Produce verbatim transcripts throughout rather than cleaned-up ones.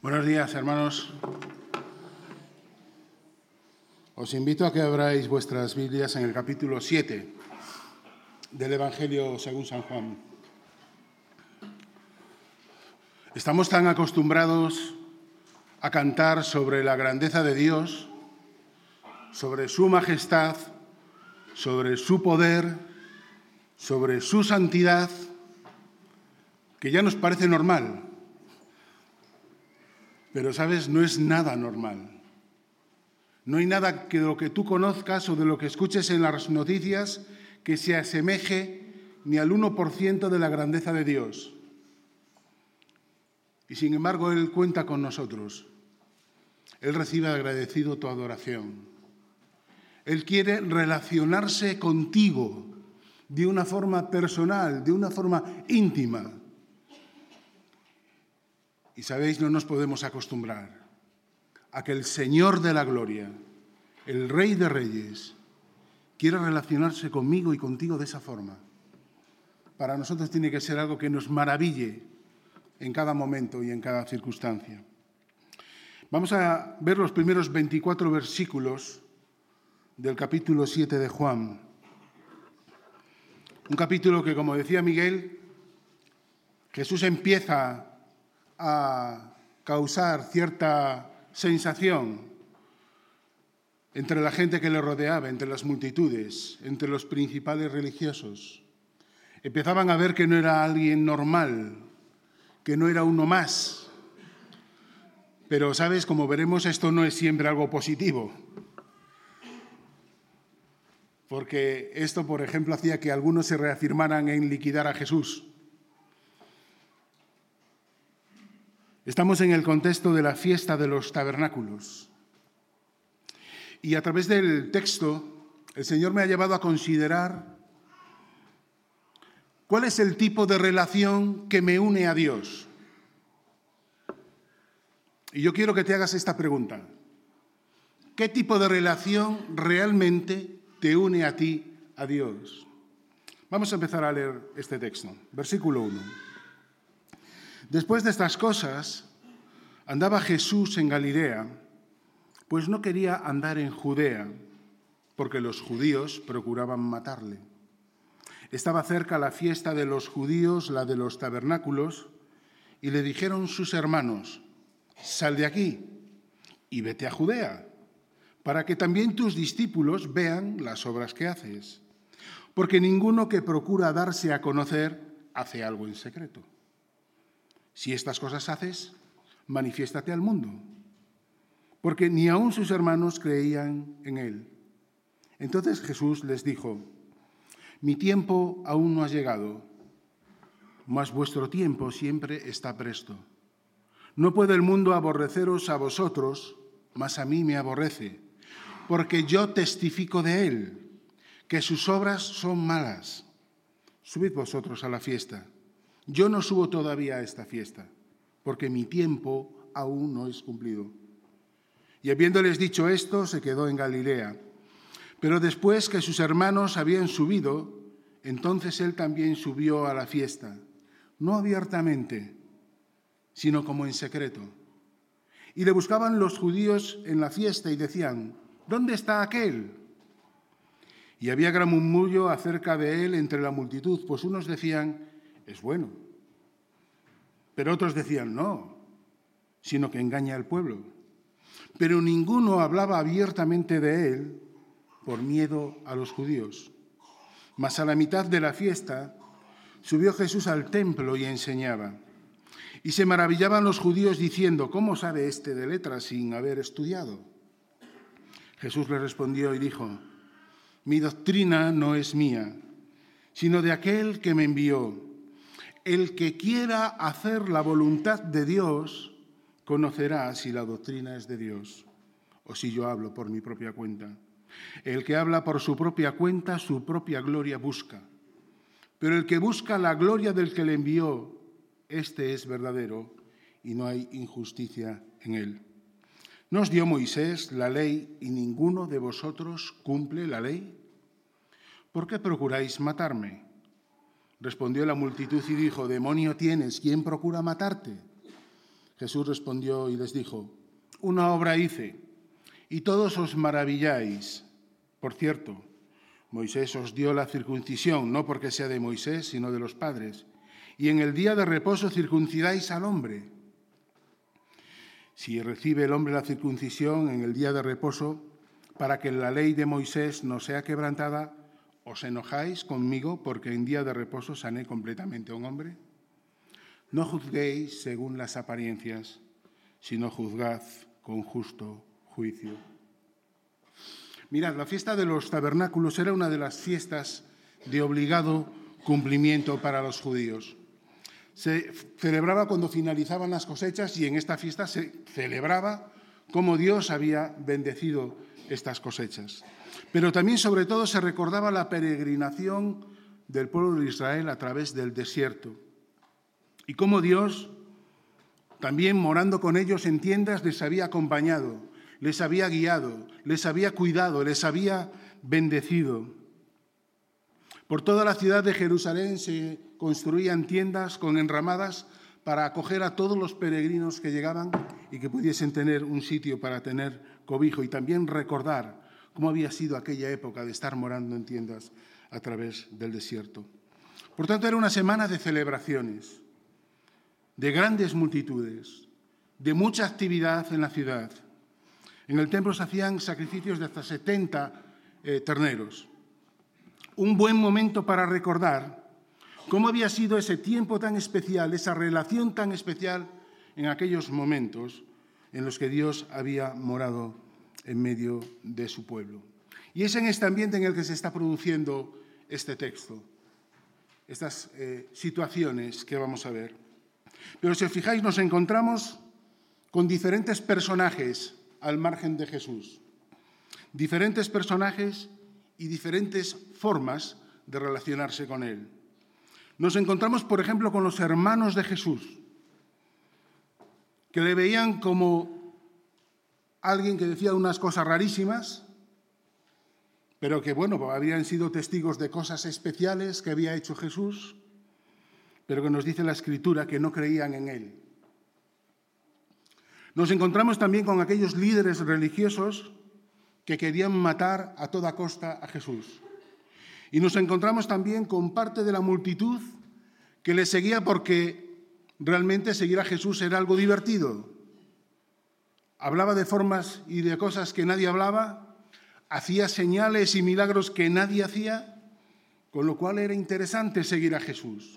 Buenos días, hermanos. Os invito a que abráis vuestras Biblias en el capítulo siete del Evangelio según San Juan. Estamos tan acostumbrados a cantar sobre la grandeza de Dios, sobre su majestad, sobre su poder, sobre su santidad, que ya nos parece normal. Pero, ¿sabes? No es nada normal. No hay nada que de lo que tú conozcas o de lo que escuches en las noticias que se asemeje ni al uno por ciento de la grandeza de Dios. Y sin embargo, Él cuenta con nosotros. Él recibe agradecido tu adoración. Él quiere relacionarse contigo de una forma personal, de una forma íntima. Y sabéis, no nos podemos acostumbrar a que el Señor de la gloria, el Rey de Reyes, quiera relacionarse conmigo y contigo de esa forma. Para nosotros tiene que ser algo que nos maraville en cada momento y en cada circunstancia. Vamos a ver los primeros veinticuatro versículos del capítulo siete de Juan. Un capítulo que, como decía Miguel, Jesús empieza a causar cierta sensación entre la gente que le rodeaba, entre las multitudes, entre los principales religiosos. Empezaban a ver que no era alguien normal, que no era uno más. Pero, ¿sabes? Como veremos, esto no es siempre algo positivo. Porque esto, por ejemplo, hacía que algunos se reafirmaran en liquidar a Jesús. Estamos en el contexto de la fiesta de los tabernáculos. Y a través del texto, el Señor me ha llevado a considerar cuál es el tipo de relación que me une a Dios. Y yo quiero que te hagas esta pregunta. ¿Qué tipo de relación realmente te une a ti, a Dios? Vamos a empezar a leer este texto. Versículo uno. Después de estas cosas, andaba Jesús en Galilea, pues no quería andar en Judea, porque los judíos procuraban matarle. Estaba cerca la fiesta de los judíos, la de los tabernáculos, y le dijeron sus hermanos: sal de aquí y vete a Judea, para que también tus discípulos vean las obras que haces. Porque ninguno que procura darse a conocer hace algo en secreto. Si estas cosas haces, manifiéstate al mundo, porque ni aun sus hermanos creían en él. Entonces Jesús les dijo: mi tiempo aún no ha llegado, mas vuestro tiempo siempre está presto. No puede el mundo aborreceros a vosotros, mas a mí me aborrece, porque yo testifico de él, que sus obras son malas. Subid vosotros a la fiesta. Yo no subo todavía a esta fiesta, porque mi tiempo aún no es cumplido. Y habiéndoles dicho esto, se quedó en Galilea. Pero después que sus hermanos habían subido, entonces él también subió a la fiesta, no abiertamente, sino como en secreto. Y le buscaban los judíos en la fiesta y decían: ¿dónde está aquel? Y había gran murmullo acerca de él entre la multitud, pues unos decían: es bueno. Pero otros decían: no, sino que engaña al pueblo. Pero ninguno hablaba abiertamente de él por miedo a los judíos. Mas a la mitad de la fiesta subió Jesús al templo y enseñaba. Y se maravillaban los judíos diciendo: ¿cómo sabe este de letras sin haber estudiado? Jesús le respondió y dijo: mi doctrina no es mía, sino de aquel que me envió. El que quiera hacer la voluntad de Dios conocerá si la doctrina es de Dios o si yo hablo por mi propia cuenta. El que habla por su propia cuenta, su propia gloria busca. Pero el que busca la gloria del que le envió, este es verdadero y no hay injusticia en él. ¿No os dio Moisés la ley y ninguno de vosotros cumple la ley? ¿Por qué procuráis matarme? Respondió la multitud y dijo: demonio tienes, ¿quién procura matarte? Jesús respondió y les dijo: una obra hice, y todos os maravilláis. Por cierto, Moisés os dio la circuncisión, no porque sea de Moisés, sino de los padres. Y en el día de reposo circuncidáis al hombre. Si recibe el hombre la circuncisión en el día de reposo, para que la ley de Moisés no sea quebrantada, ¿os enojáis conmigo porque en día de reposo sané completamente a un hombre? No juzguéis según las apariencias, sino juzgad con justo juicio. Mirad, la fiesta de los tabernáculos era una de las fiestas de obligado cumplimiento para los judíos. Se celebraba cuando finalizaban las cosechas y en esta fiesta se celebraba cómo Dios había bendecido estas cosechas. Pero también, sobre todo, se recordaba la peregrinación del pueblo de Israel a través del desierto y cómo Dios, también morando con ellos en tiendas, les había acompañado, les había guiado, les había cuidado, les había bendecido. Por toda la ciudad de Jerusalén se construían tiendas con enramadas para acoger a todos los peregrinos que llegaban y que pudiesen tener un sitio para tener cobijo, y también recordar cómo había sido aquella época de estar morando en tiendas a través del desierto. Por tanto, era una semana de celebraciones, de grandes multitudes, de mucha actividad en la ciudad. En el templo se hacían sacrificios de hasta setenta eh, terneros. Un buen momento para recordar cómo había sido ese tiempo tan especial, esa relación tan especial en aquellos momentos en los que Dios había morado en medio de su pueblo. Y es en este ambiente en el que se está produciendo este texto, estas eh, situaciones que vamos a ver. Pero si os fijáis, nos encontramos con diferentes personajes al margen de Jesús. Diferentes personajes y diferentes formas de relacionarse con Él. Nos encontramos, por ejemplo, con los hermanos de Jesús, que le veían como alguien que decía unas cosas rarísimas, pero que, bueno, habían sido testigos de cosas especiales que había hecho Jesús, pero que nos dice la Escritura que no creían en Él. Nos encontramos también con aquellos líderes religiosos que querían matar a toda costa a Jesús. Y nos encontramos también con parte de la multitud que le seguía porque realmente seguir a Jesús era algo divertido. Hablaba de formas y de cosas que nadie hablaba, hacía señales y milagros que nadie hacía, con lo cual era interesante seguir a Jesús.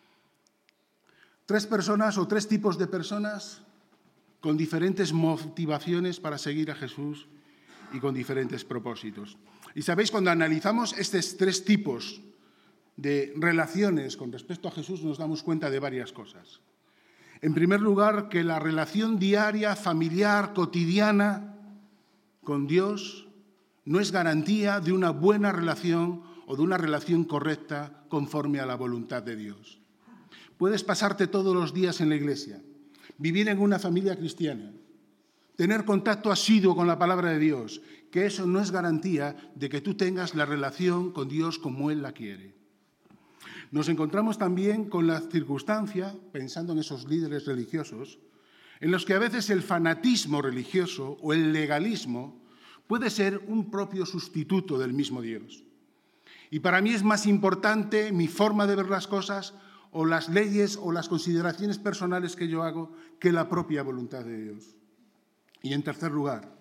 Tres personas o tres tipos de personas con diferentes motivaciones para seguir a Jesús y con diferentes propósitos. Y sabéis, cuando analizamos estos tres tipos de relaciones con respecto a Jesús, nos damos cuenta de varias cosas. En primer lugar, que la relación diaria, familiar, cotidiana con Dios no es garantía de una buena relación o de una relación correcta conforme a la voluntad de Dios. Puedes pasarte todos los días en la iglesia, vivir en una familia cristiana, tener contacto asiduo con la palabra de Dios, que eso no es garantía de que tú tengas la relación con Dios como Él la quiere. Nos encontramos también con la circunstancia, pensando en esos líderes religiosos, en los que a veces el fanatismo religioso o el legalismo puede ser un propio sustituto del mismo Dios. Y para mí es más importante mi forma de ver las cosas o las leyes o las consideraciones personales que yo hago que la propia voluntad de Dios. Y en tercer lugar,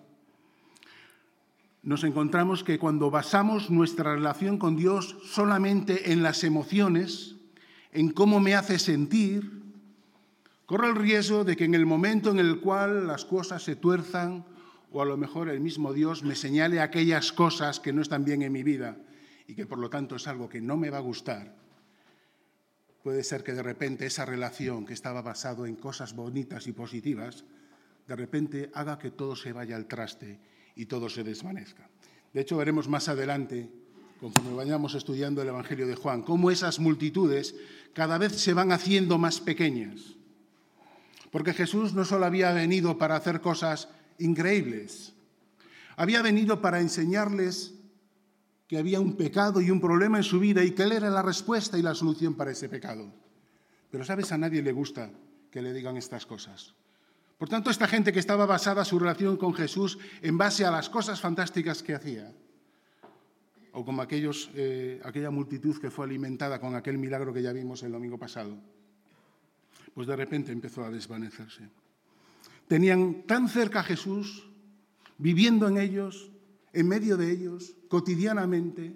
nos encontramos que cuando basamos nuestra relación con Dios solamente en las emociones, en cómo me hace sentir, corre el riesgo de que en el momento en el cual las cosas se tuerzan, o a lo mejor el mismo Dios me señale aquellas cosas que no están bien en mi vida y que por lo tanto es algo que no me va a gustar, puede ser que de repente esa relación que estaba basada en cosas bonitas y positivas, de repente haga que todo se vaya al traste y todo se desvanezca. De hecho, veremos más adelante, conforme vayamos estudiando el Evangelio de Juan, cómo esas multitudes cada vez se van haciendo más pequeñas. Porque Jesús no solo había venido para hacer cosas increíbles, había venido para enseñarles que había un pecado y un problema en su vida y que Él era la respuesta y la solución para ese pecado. Pero, ¿sabes? A nadie le gusta que le digan estas cosas. Por tanto, esta gente que estaba basada su relación con Jesús en base a las cosas fantásticas que hacía, o como aquellos, eh, aquella multitud que fue alimentada con aquel milagro que ya vimos el domingo pasado, pues de repente empezó a desvanecerse. Tenían tan cerca a Jesús, viviendo en ellos, en medio de ellos, cotidianamente,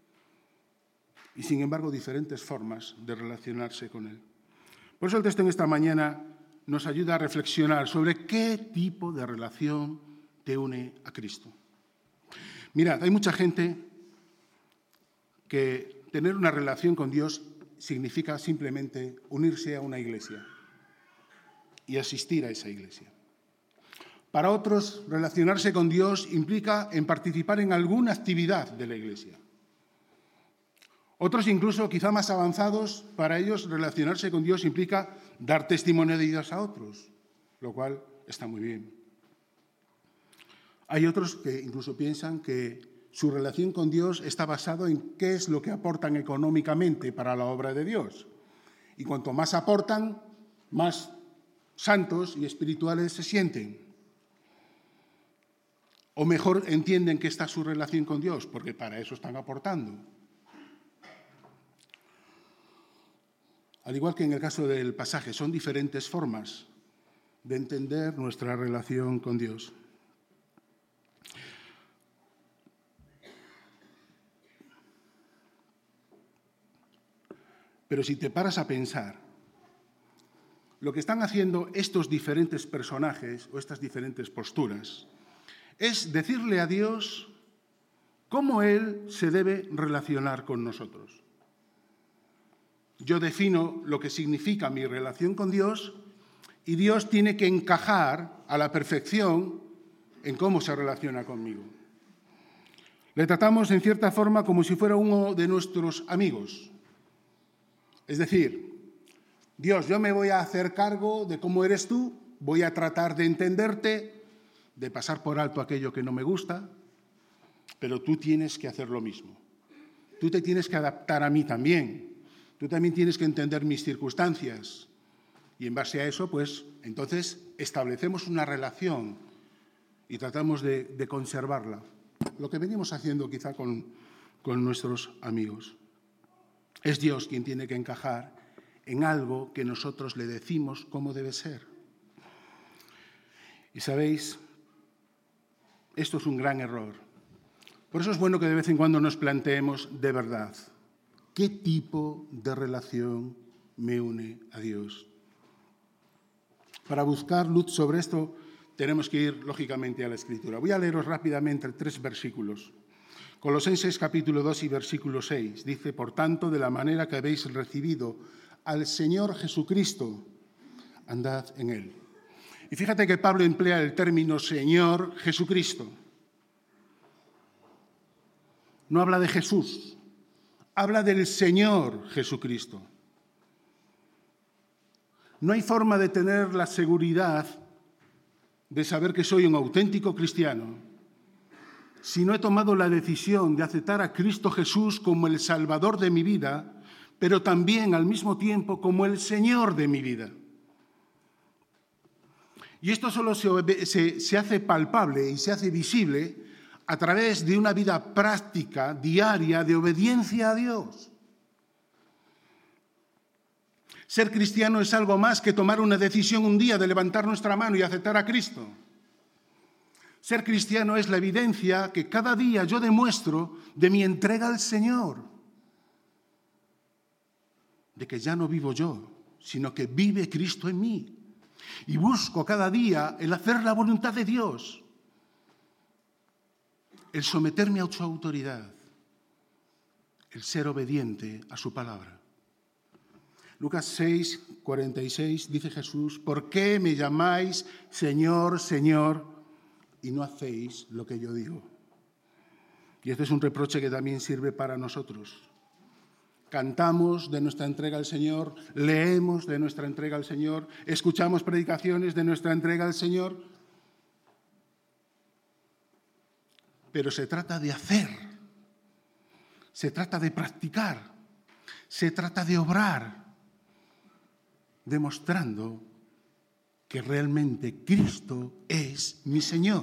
y sin embargo diferentes formas de relacionarse con Él. Por eso el texto en esta mañana nos ayuda a reflexionar sobre qué tipo de relación te une a Cristo. Mirad, hay mucha gente que tener una relación con Dios significa simplemente unirse a una iglesia y asistir a esa iglesia. Para otros, relacionarse con Dios implica en participar en alguna actividad de la iglesia. Otros, incluso quizá más avanzados, para ellos relacionarse con Dios implica dar testimonio de Dios a otros, lo cual está muy bien. Hay otros que incluso piensan que su relación con Dios está basado en qué es lo que aportan económicamente para la obra de Dios. Y cuanto más aportan, más santos y espirituales se sienten. O mejor entienden que está su relación con Dios, porque para eso están aportando. Al igual que en el caso del pasaje, son diferentes formas de entender nuestra relación con Dios. Pero si te paras a pensar, lo que están haciendo estos diferentes personajes o estas diferentes posturas es decirle a Dios cómo Él se debe relacionar con nosotros. Yo defino lo que significa mi relación con Dios y Dios tiene que encajar a la perfección en cómo se relaciona conmigo. Le tratamos en cierta forma como si fuera uno de nuestros amigos. Es decir, Dios, yo me voy a hacer cargo de cómo eres tú, voy a tratar de entenderte, de pasar por alto aquello que no me gusta, pero tú tienes que hacer lo mismo. Tú te tienes que adaptar a mí también. Tú también tienes que entender mis circunstancias. Y en base a eso, pues, entonces establecemos una relación y tratamos de, de conservarla. Lo que venimos haciendo quizá con, con nuestros amigos. Es Dios quien tiene que encajar en algo que nosotros le decimos cómo debe ser. Y sabéis, esto es un gran error. Por eso es bueno que de vez en cuando nos planteemos de verdad, ¿qué tipo de relación me une a Dios? Para buscar luz sobre esto tenemos que ir lógicamente a la Escritura. Voy a leeros rápidamente tres versículos. Colosenses capítulo dos y versículo seis dice, por tanto, de la manera que habéis recibido al Señor Jesucristo, andad en Él. Y fíjate que Pablo emplea el término Señor Jesucristo. No habla de Jesús, habla del Señor Jesucristo. No hay forma de tener la seguridad de saber que soy un auténtico cristiano si no he tomado la decisión de aceptar a Cristo Jesús como el Salvador de mi vida, pero también al mismo tiempo como el Señor de mi vida. Y esto solo se, se, se hace palpable y se hace visible a través de una vida práctica, diaria, de obediencia a Dios. Ser cristiano es algo más que tomar una decisión un día de levantar nuestra mano y aceptar a Cristo. Ser cristiano es la evidencia que cada día yo demuestro de mi entrega al Señor. De que ya no vivo yo, sino que vive Cristo en mí. Y busco cada día el hacer la voluntad de Dios. El someterme a su autoridad. El ser obediente a su palabra. Lucas seis, cuarenta y seis dice Jesús, ¿por qué me llamáis Señor, Señor, y no hacéis lo que yo digo? Y este es un reproche que también sirve para nosotros. Cantamos de nuestra entrega al Señor, leemos de nuestra entrega al Señor, escuchamos predicaciones de nuestra entrega al Señor, pero se trata de hacer, se trata de practicar, se trata de obrar, demostrando que realmente Cristo es mi Señor.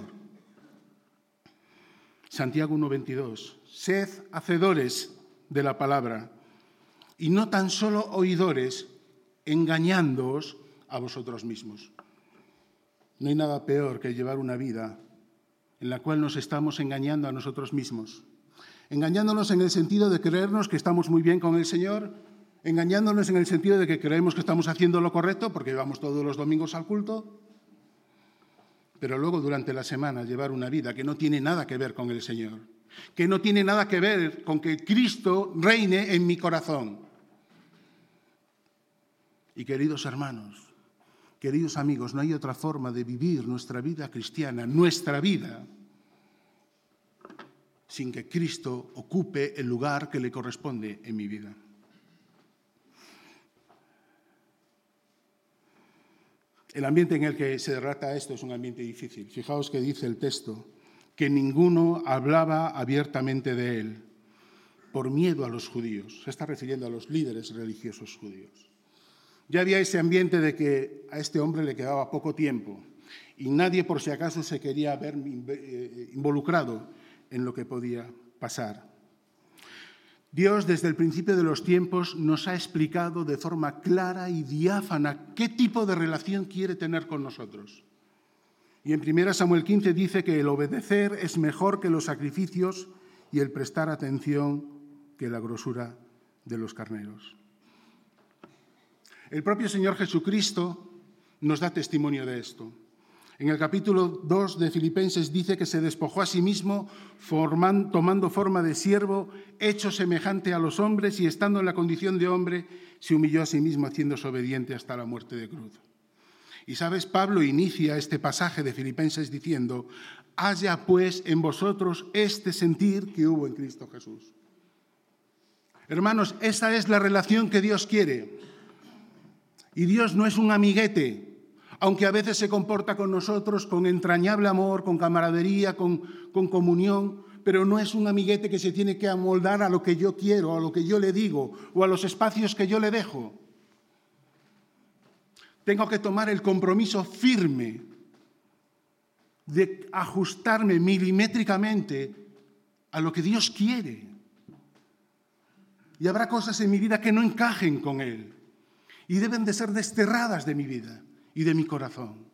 Santiago uno veintidós. Sed hacedores de la palabra y no tan solo oidores, engañándoos a vosotros mismos. No hay nada peor que llevar una vida en la cual nos estamos engañando a nosotros mismos. Engañándonos en el sentido de creernos que estamos muy bien con el Señor, engañándonos en el sentido de que creemos que estamos haciendo lo correcto porque vamos todos los domingos al culto, pero luego durante la semana llevar una vida que no tiene nada que ver con el Señor, que no tiene nada que ver con que Cristo reine en mi corazón. Y queridos hermanos, queridos amigos, no hay otra forma de vivir nuestra vida cristiana, nuestra vida, sin que Cristo ocupe el lugar que le corresponde en mi vida. El ambiente en el que se trata esto es un ambiente difícil. Fijaos que dice el texto que ninguno hablaba abiertamente de él por miedo a los judíos. Se está refiriendo a los líderes religiosos judíos. Ya había ese ambiente de que a este hombre le quedaba poco tiempo y nadie por si acaso se quería ver involucrado en lo que podía pasar. Dios, desde el principio de los tiempos, nos ha explicado de forma clara y diáfana qué tipo de relación quiere tener con nosotros. Y en primera Samuel quince dice que el obedecer es mejor que los sacrificios y el prestar atención que la grosura de los carneros. El propio Señor Jesucristo nos da testimonio de esto. En el capítulo dos de Filipenses dice que se despojó a sí mismo forman, tomando forma de siervo, hecho semejante a los hombres y estando en la condición de hombre, se humilló a sí mismo haciéndose obediente hasta la muerte de cruz. Y sabes, Pablo inicia este pasaje de Filipenses diciendo: haya pues en vosotros este sentir que hubo en Cristo Jesús. Hermanos, esa es la relación que Dios quiere. Y Dios no es un amiguete, aunque a veces se comporta con nosotros con entrañable amor, con camaradería, con, con comunión, pero no es un amiguete que se tiene que amoldar a lo que yo quiero, a lo que yo le digo o a los espacios que yo le dejo. Tengo que tomar el compromiso firme de ajustarme milimétricamente a lo que Dios quiere. Y habrá cosas en mi vida que no encajen con Él y deben de ser desterradas de mi vida y de mi corazón.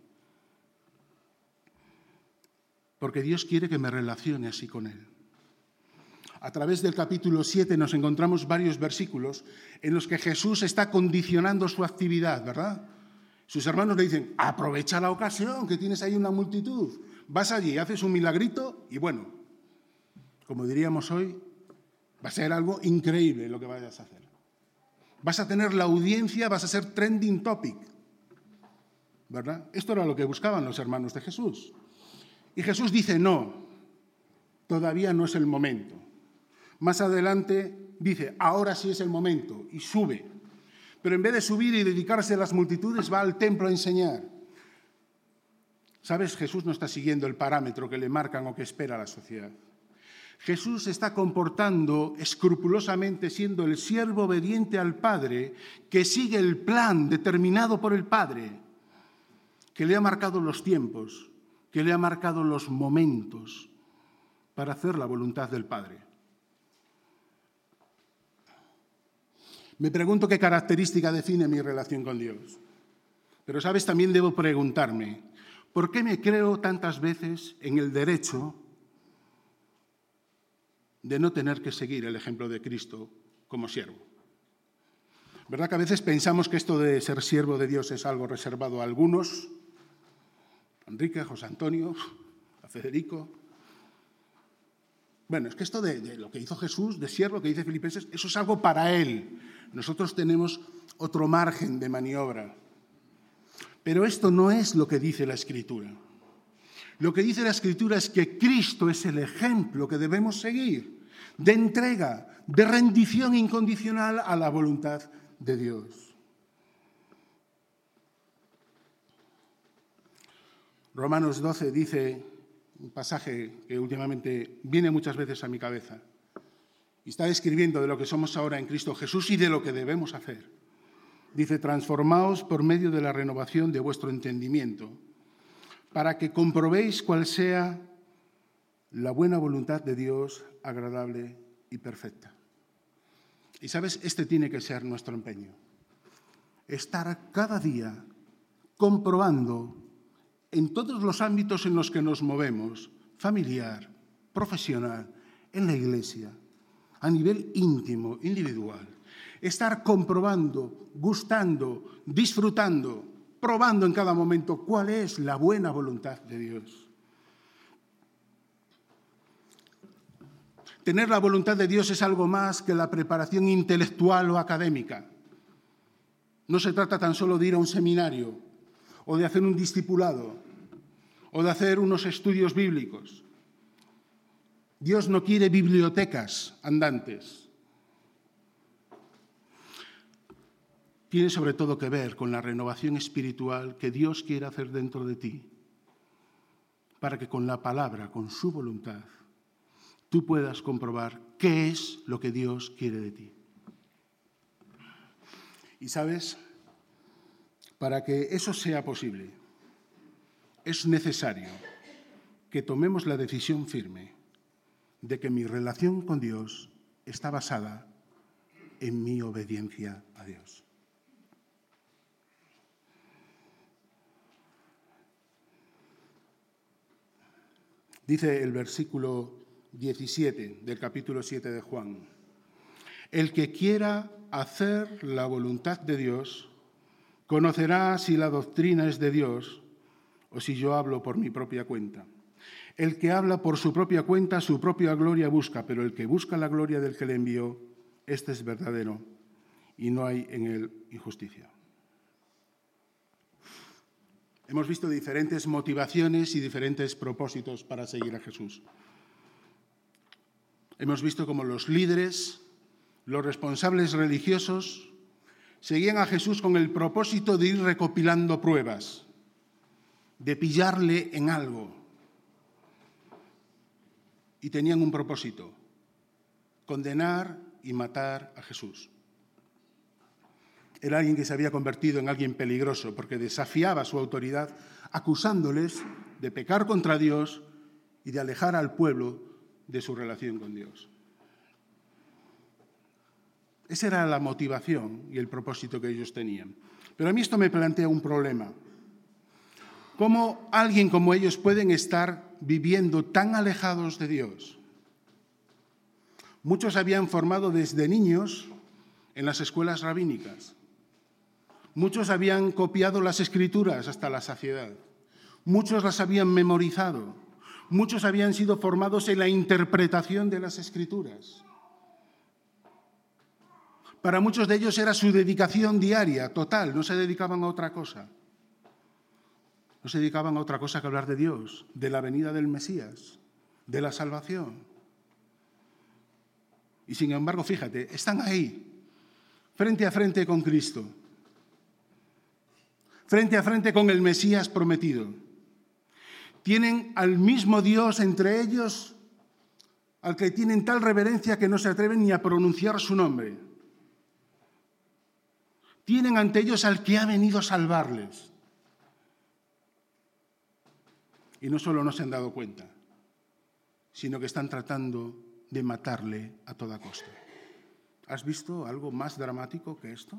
Porque Dios quiere que me relacione así con Él. A través del capítulo siete nos encontramos varios versículos en los que Jesús está condicionando su actividad, ¿verdad? Sus hermanos le dicen: aprovecha la ocasión, que tienes ahí una multitud. Vas allí, haces un milagrito y bueno, como diríamos hoy, va a ser algo increíble lo que vayas a hacer. Vas a tener la audiencia, vas a ser trending topic, ¿verdad? Esto era lo que buscaban los hermanos de Jesús. Y Jesús dice: no, todavía no es el momento. Más adelante dice: ahora sí es el momento, y sube. Pero en vez de subir y dedicarse a las multitudes, va al templo a enseñar. ¿Sabes? Jesús no está siguiendo el parámetro que le marcan o que espera la sociedad. Jesús se está comportando escrupulosamente, siendo el siervo obediente al Padre, que sigue el plan determinado por el Padre, que le ha marcado los tiempos, que le ha marcado los momentos para hacer la voluntad del Padre. Me pregunto qué característica define mi relación con Dios. Pero, ¿sabes? También debo preguntarme, ¿por qué me creo tantas veces en el derecho de no tener que seguir el ejemplo de Cristo como siervo? ¿Verdad que a veces pensamos que esto de ser siervo de Dios es algo reservado a algunos? A Enrique, a José Antonio, a Federico. Bueno, es que esto de, de lo que hizo Jesús, de siervo, que dice Filipenses, eso es algo para Él. Nosotros tenemos otro margen de maniobra. Pero esto no es lo que dice la Escritura. Lo que dice la Escritura es que Cristo es el ejemplo que debemos seguir, de entrega, de rendición incondicional a la voluntad de Dios. Romanos doce dice, un pasaje que últimamente viene muchas veces a mi cabeza, y está describiendo de lo que somos ahora en Cristo Jesús y de lo que debemos hacer. Dice, transformaos por medio de la renovación de vuestro entendimiento, para que comprobéis cuál sea la buena voluntad de Dios, agradable y perfecta. Y sabes, este tiene que ser nuestro empeño. Estar cada día comprobando en todos los ámbitos en los que nos movemos, familiar, profesional, en la iglesia, a nivel íntimo, individual, estar comprobando, gustando, disfrutando, probando en cada momento cuál es la buena voluntad de Dios. Tener la voluntad de Dios es algo más que la preparación intelectual o académica. No se trata tan solo de ir a un seminario o de hacer un discipulado o de hacer unos estudios bíblicos. Dios no quiere bibliotecas andantes. Tiene sobre todo que ver con la renovación espiritual que Dios quiere hacer dentro de ti, para que con la palabra, con su voluntad, tú puedas comprobar qué es lo que Dios quiere de ti. Y sabes, para que eso sea posible, es necesario que tomemos la decisión firme de que mi relación con Dios está basada en mi obediencia a Dios. Dice el versículo diecisiete del capítulo siete de Juan: el que quiera hacer la voluntad de Dios conocerá si la doctrina es de Dios o si yo hablo por mi propia cuenta. El que habla por su propia cuenta, su propia gloria busca, pero el que busca la gloria del que le envió, este es verdadero y no hay en él injusticia. Hemos visto diferentes motivaciones y diferentes propósitos para seguir a Jesús. Hemos visto cómo los líderes, los responsables religiosos, seguían a Jesús con el propósito de ir recopilando pruebas, de pillarle en algo. Y tenían un propósito: condenar y matar a Jesús. Era alguien que se había convertido en alguien peligroso porque desafiaba su autoridad, acusándoles de pecar contra Dios y de alejar al pueblo de su relación con Dios. Esa era la motivación y el propósito que ellos tenían. Pero a mí esto me plantea un problema. ¿Cómo alguien como ellos pueden estar viviendo tan alejados de Dios? Muchos habían formado desde niños en las escuelas rabínicas. Muchos habían copiado las Escrituras hasta la saciedad. Muchos las habían memorizado. Muchos habían sido formados en la interpretación de las Escrituras. Para muchos de ellos era su dedicación diaria, total, no se dedicaban a otra cosa. No se dedicaban a otra cosa que hablar de Dios, de la venida del Mesías, de la salvación. Y sin embargo, fíjate, están ahí, frente a frente con Cristo, frente a frente con el Mesías prometido. Tienen al mismo Dios entre ellos, al que tienen tal reverencia que no se atreven ni a pronunciar su nombre. Tienen ante ellos al que ha venido a salvarles. Y no solo no se han dado cuenta, sino que están tratando de matarle a toda costa. ¿Has visto algo más dramático que esto?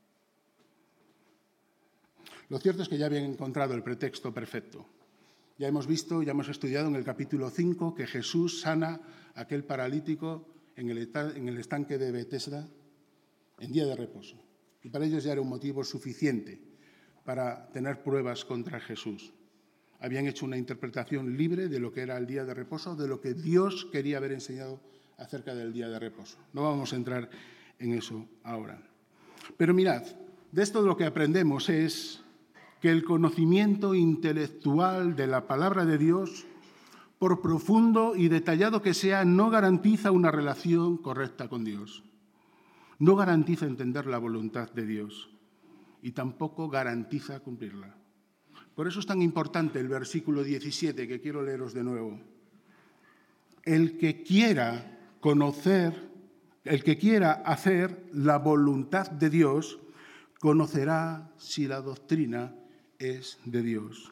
Lo cierto es que ya habían encontrado el pretexto perfecto. Ya hemos visto, ya hemos estudiado en el capítulo cinco que Jesús sana a aquel paralítico en el, en el estanque de Betesda en día de reposo. Y para ellos ya era un motivo suficiente para tener pruebas contra Jesús. Habían hecho una interpretación libre de lo que era el día de reposo, de lo que Dios quería haber enseñado acerca del día de reposo. No vamos a entrar en eso ahora. Pero mirad, de esto lo que aprendemos es que el conocimiento intelectual de la palabra de Dios, por profundo y detallado que sea, no garantiza una relación correcta con Dios. No garantiza entender la voluntad de Dios y tampoco garantiza cumplirla. Por eso es tan importante el versículo diecisiete, que quiero leeros de nuevo. El que quiera conocer, el que quiera hacer la voluntad de Dios, conocerá si la doctrina es de Dios.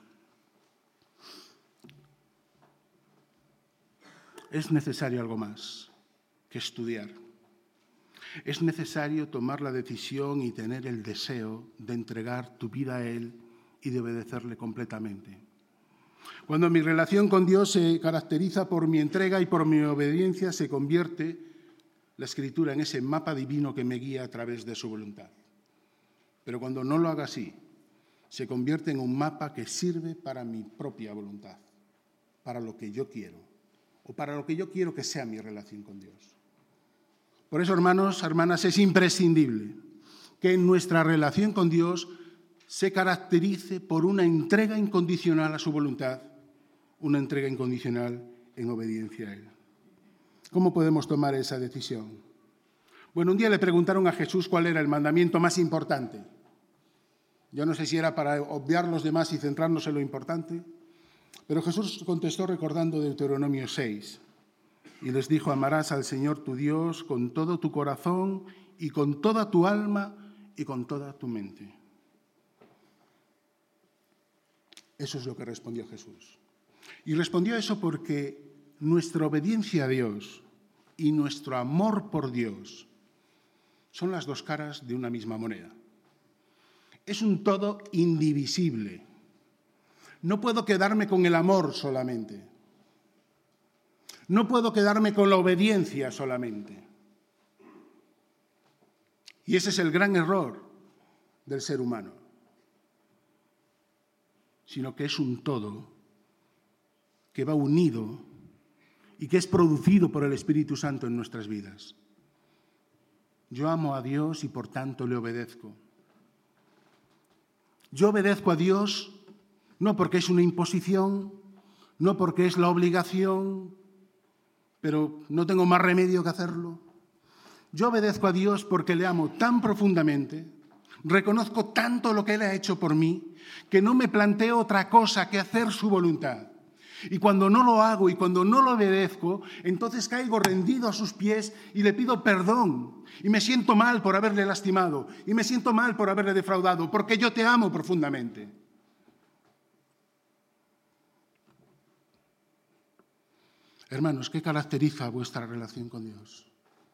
Es necesario algo más que estudiar. Es necesario tomar la decisión y tener el deseo de entregar tu vida a Él y de obedecerle completamente. Cuando mi relación con Dios se caracteriza por mi entrega y por mi obediencia, se convierte la Escritura en ese mapa divino que me guía a través de su voluntad. Pero cuando no lo haga así, se convierte en un mapa que sirve para mi propia voluntad, para lo que yo quiero, o para lo que yo quiero que sea mi relación con Dios. Por eso, hermanos, hermanas, es imprescindible que en nuestra relación con Dios se caracterice por una entrega incondicional a su voluntad, una entrega incondicional en obediencia a Él. ¿Cómo podemos tomar esa decisión? Bueno, un día le preguntaron a Jesús cuál era el mandamiento más importante. Yo no sé si era para obviar los demás y centrarnos en lo importante, pero Jesús contestó recordando Deuteronomio seis y les dijo: amarás al Señor tu Dios con todo tu corazón y con toda tu alma y con toda tu mente. Eso es lo que respondió Jesús. Y respondió eso porque nuestra obediencia a Dios y nuestro amor por Dios son las dos caras de una misma moneda. Es un todo indivisible. No puedo quedarme con el amor solamente. No puedo quedarme con la obediencia solamente. Y ese es el gran error del ser humano. Sino que es un todo que va unido y que es producido por el Espíritu Santo en nuestras vidas. Yo amo a Dios y por tanto le obedezco. Yo obedezco a Dios no porque es una imposición, no porque es la obligación, pero no tengo más remedio que hacerlo. Yo obedezco a Dios porque le amo tan profundamente, reconozco tanto lo que Él ha hecho por mí, que no me planteo otra cosa que hacer su voluntad. Y cuando no lo hago y cuando no lo obedezco, entonces caigo rendido a sus pies y le pido perdón. Y me siento mal por haberle lastimado. Y me siento mal por haberle defraudado, porque yo te amo profundamente. Hermanos, ¿qué caracteriza vuestra relación con Dios?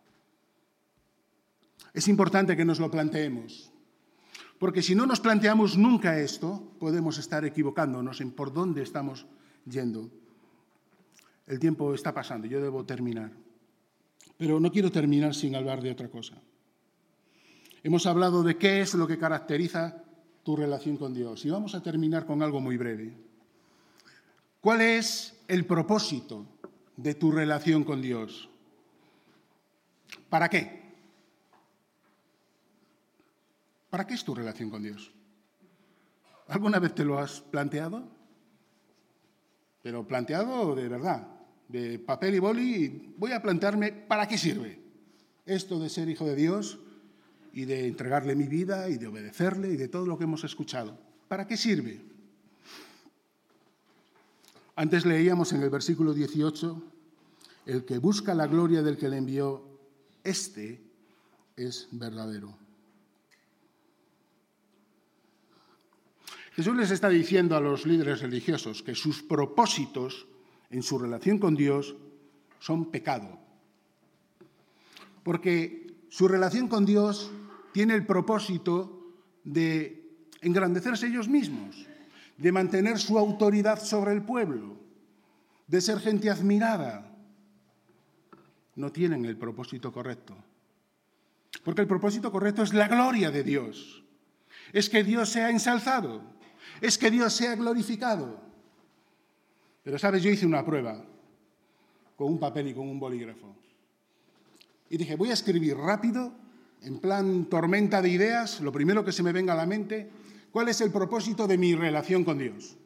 Es importante que nos lo planteemos. Porque si no nos planteamos nunca esto, podemos estar equivocándonos en por dónde estamos yendo. El tiempo está pasando, yo debo terminar. Pero no quiero terminar sin hablar de otra cosa. Hemos hablado de qué es lo que caracteriza tu relación con Dios. Y vamos a terminar con algo muy breve. ¿Cuál es el propósito de tu relación con Dios? ¿Para qué? ¿Para qué es tu relación con Dios? ¿Alguna vez te lo has planteado? Pero planteado de verdad, de papel y boli, voy a plantearme ¿para qué sirve esto de ser hijo de Dios y de entregarle mi vida y de obedecerle y de todo lo que hemos escuchado? ¿Para qué sirve? Antes leíamos en el versículo dieciocho, el que busca la gloria del que le envió, este es verdadero. Jesús les está diciendo a los líderes religiosos que sus propósitos en su relación con Dios son pecado. Porque su relación con Dios tiene el propósito de engrandecerse ellos mismos, de mantener su autoridad sobre el pueblo, de ser gente admirada. No tienen el propósito correcto. Porque el propósito correcto es la gloria de Dios. Es que Dios sea ensalzado. Es que Dios sea glorificado. Pero, ¿sabes? Yo hice una prueba con un papel y con un bolígrafo. Y dije, voy a escribir rápido, en plan tormenta de ideas, lo primero que se me venga a la mente, ¿cuál es el propósito de mi relación con Dios?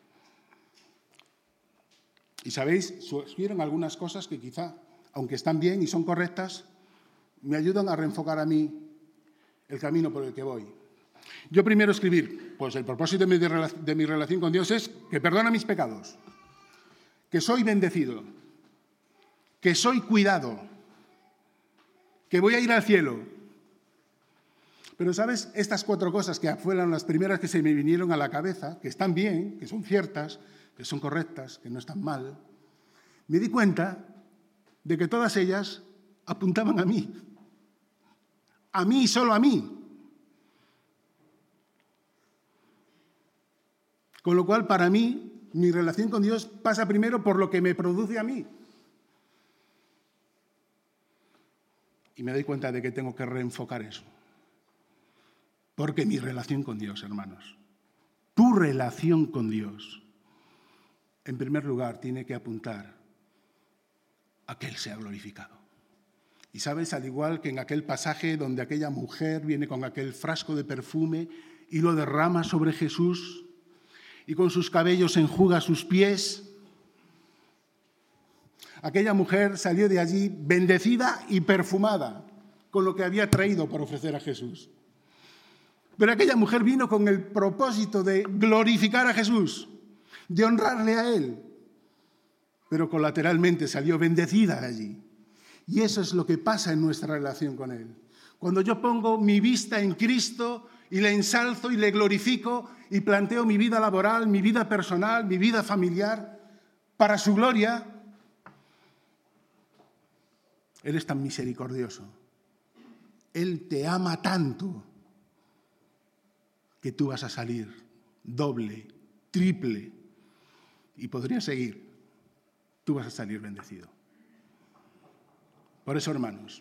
Y, ¿sabéis? Surgieron algunas cosas que quizá, aunque están bien y son correctas, me ayudan a reenfocar a mí el camino por el que voy. Yo primero escribir, pues el propósito de mi, de mi relación con Dios es que perdona mis pecados, que soy bendecido, que soy cuidado, que voy a ir al cielo. Pero, ¿sabes? Estas cuatro cosas que fueron las primeras que se me vinieron a la cabeza, que están bien, que son ciertas, que son correctas, que no están mal, me di cuenta de que todas ellas apuntaban a mí. A mí y solo a mí. Con lo cual, para mí, mi relación con Dios pasa primero por lo que me produce a mí. Y me doy cuenta de que tengo que reenfocar eso. Porque mi relación con Dios, hermanos, tu relación con Dios, en primer lugar, tiene que apuntar a que Él sea glorificado. Y sabes, al igual que en aquel pasaje donde aquella mujer viene con aquel frasco de perfume y lo derrama sobre Jesús y con sus cabellos enjuga sus pies, aquella mujer salió de allí bendecida y perfumada con lo que había traído para ofrecer a Jesús. Pero aquella mujer vino con el propósito de glorificar a Jesús, de honrarle a Él, pero colateralmente salió bendecida de allí. Y eso es lo que pasa en nuestra relación con Él. Cuando yo pongo mi vista en Cristo y le ensalzo y le glorifico y planteo mi vida laboral, mi vida personal, mi vida familiar para su gloria, Él es tan misericordioso. Él te ama tanto que tú vas a salir doble, triple, y podría seguir. Tú vas a salir bendecido. Por eso, hermanos,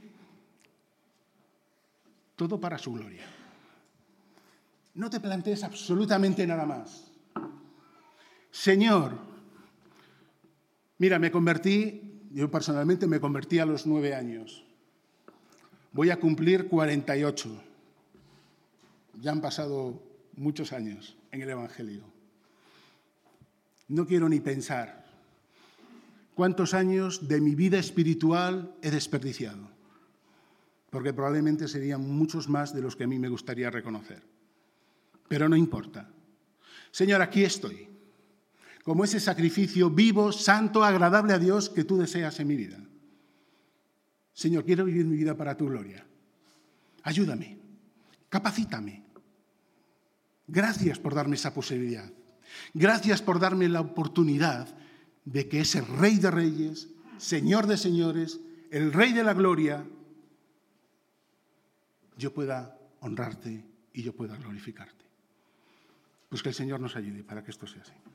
todo para su gloria. No te plantees absolutamente nada más. Señor, mira, me convertí, yo personalmente me convertí a los nueve años. Voy a cumplir cuarenta y ocho. Ya han pasado muchos años en el Evangelio. No quiero ni pensar cuántos años de mi vida espiritual he desperdiciado, porque probablemente serían muchos más de los que a mí me gustaría reconocer. Pero no importa. Señor, aquí estoy, como ese sacrificio vivo, santo, agradable a Dios que tú deseas en mi vida. Señor, quiero vivir mi vida para tu gloria. Ayúdame, capacítame. Gracias por darme esa posibilidad. Gracias por darme la oportunidad de que ese Rey de Reyes, Señor de Señores, el Rey de la Gloria, yo pueda honrarte y yo pueda glorificarte. Pues que el Señor nos ayude para que esto sea así.